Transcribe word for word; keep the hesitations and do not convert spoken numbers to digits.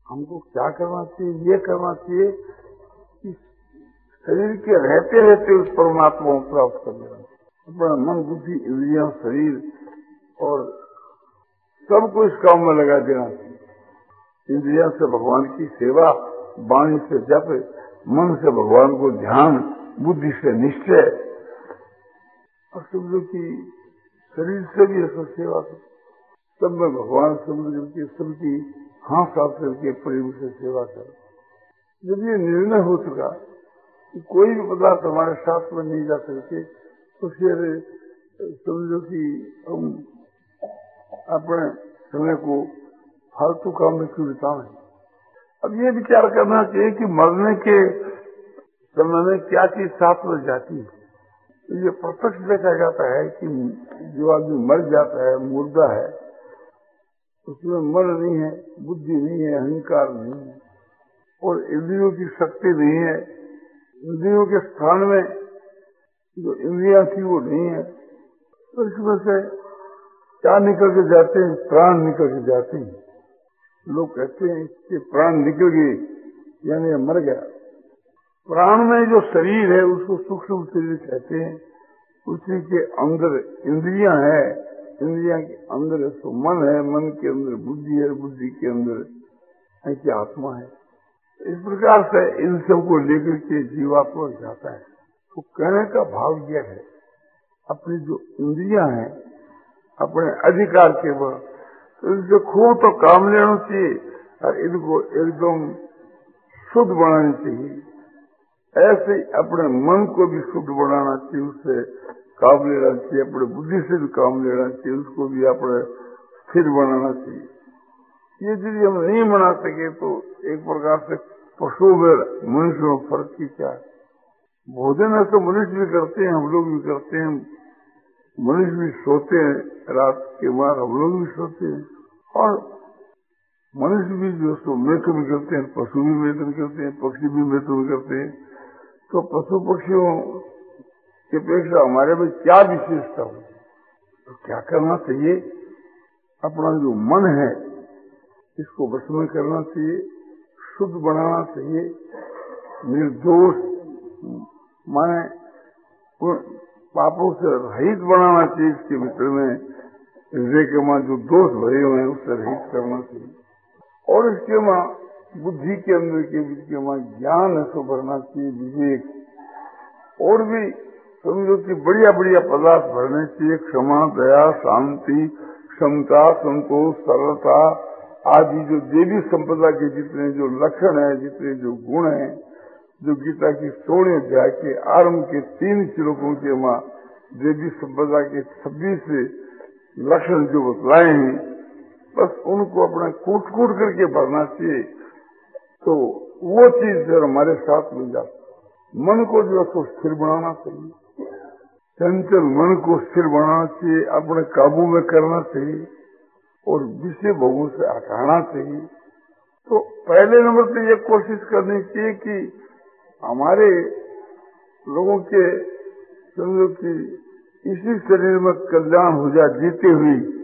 हमको क्या करना चाहिए? ये करना चाहिए कि शरीर के रहते रहते उस परमात्मा को प्राप्त कर लेना। अपना मन, बुद्धि, इंद्रियां, शरीर और सबको इस काम में लगा देना चाहिए। इंद्रिया से भगवान की सेवा, वाणी से जप, मन से भगवान को ध्यान, बुद्धि से निश्चय, और समझो कि शरीर से भी ऐसा सेवा करो। सब में भगवान समझ करके सबकी हाथ साफ करके प्रेम से सेवा करो। जब ये निर्णय हो चुका कि कोई भी पदार्थ हमारे साथ में नहीं जा सकते, तो फिर समझो कि हम अपने समय को फालतू काम में क्यों बिताएं। अब ये विचार करना चाहिए कि मरने के समय में क्या चीज साथ में जाती है। तो ये प्रत्यक्ष देखा जाता है कि जो आदमी मर जाता है, मुर्दा है, उसमें मन नहीं है, बुद्धि नहीं है, अहंकार नहीं है और इंद्रियों की शक्ति नहीं है। इंद्रियों के स्थान में जो इंद्रियां थी वो नहीं है। तो इसमें से क्या निकल के जाते हैं? प्राण निकल के जाते हैं। लोग कहते हैं कि प्राण निकल गए यानी मर गया। प्राण में जो शरीर है उसको सूक्ष्म शरीर कहते हैं। उसी के अंदर इंद्रियां है, इंद्रियां के अंदर तो मन है, मन के अंदर बुद्धि है, बुद्धि के अंदर ऐसी आत्मा है। इस प्रकार से इन सबको लेकर के जीवात्मा जाता है। तो कहने का भाव यह है, अपनी जो इंद्रियां हैं अपने अधिकार के वह, तो इनसे खूब तो काम लेना चाहिए और इनको एकदम शुद्ध बनानी चाहिए। ऐसे अपने मन को भी शुद्ध बनाना चाहिए, उससे काम लेना चाहिए। अपने बुद्धि से भी काम लेना चाहिए, उसको भी अपने स्थिर बनाना चाहिए। ये चीज हम नहीं बना सके तो एक प्रकार से पशु में मनुष्य में फर्क की क्या है। भोजन है तो मनुष्य भी करते हैं, हम लोग भी करते हैं। मनुष्य भी सोते हैं, रात के बाद हम लोग भी सोते हैं। और मनुष्य भी जो सो मैथुन करते हैं, पशु भी मैथुन करते हैं, पक्षी भी मैथुन करते हैं। तो पशु पक्षियों की अपेक्षा हमारे में क्या विशेषता हो? तो क्या करना चाहिए? अपना जो मन है इसको वश में करना चाहिए, शुद्ध बनाना चाहिए, निर्दोष माने पापों से रहित बनाना चाहिए। इसके भीतर में हृदय के मां जो दोष भरे हुए हैं उससे रहित करना चाहिए। और इसके मां बुद्धि के अंदर के के मां ज्ञान है सो भरना चाहिए, विवेक। और भी समझो कि बढ़िया बढ़िया पदार्थ भरने चाहिए, क्षमा, दया, शांति, क्षमता, संतोष, सरलता आदि जो देवी संपदा के जितने जो लक्षण है, जितने जो गुण हैं, जो गीता की सोलह अध्याय के आरंभ के तीन श्लोकों के मां देवी संपदा के छब्बीस लक्षण जो बतलाए हैं, बस उनको अपना कूट कूट करके भरना चाहिए। तो वो चीज जो हमारे साथ मिल जाती। मन को जो है स्थिर बनाना चाहिए, चंचल मन को स्थिर बनाना चाहिए, अपने काबू में करना चाहिए और विषय भोगों से हटाना चाहिए। तो पहले नंबर पर यह कोशिश करनी चाहिए कि हमारे लोगों के समझो कि इसी शरीर में कल्याण हो जाए जीते हुए।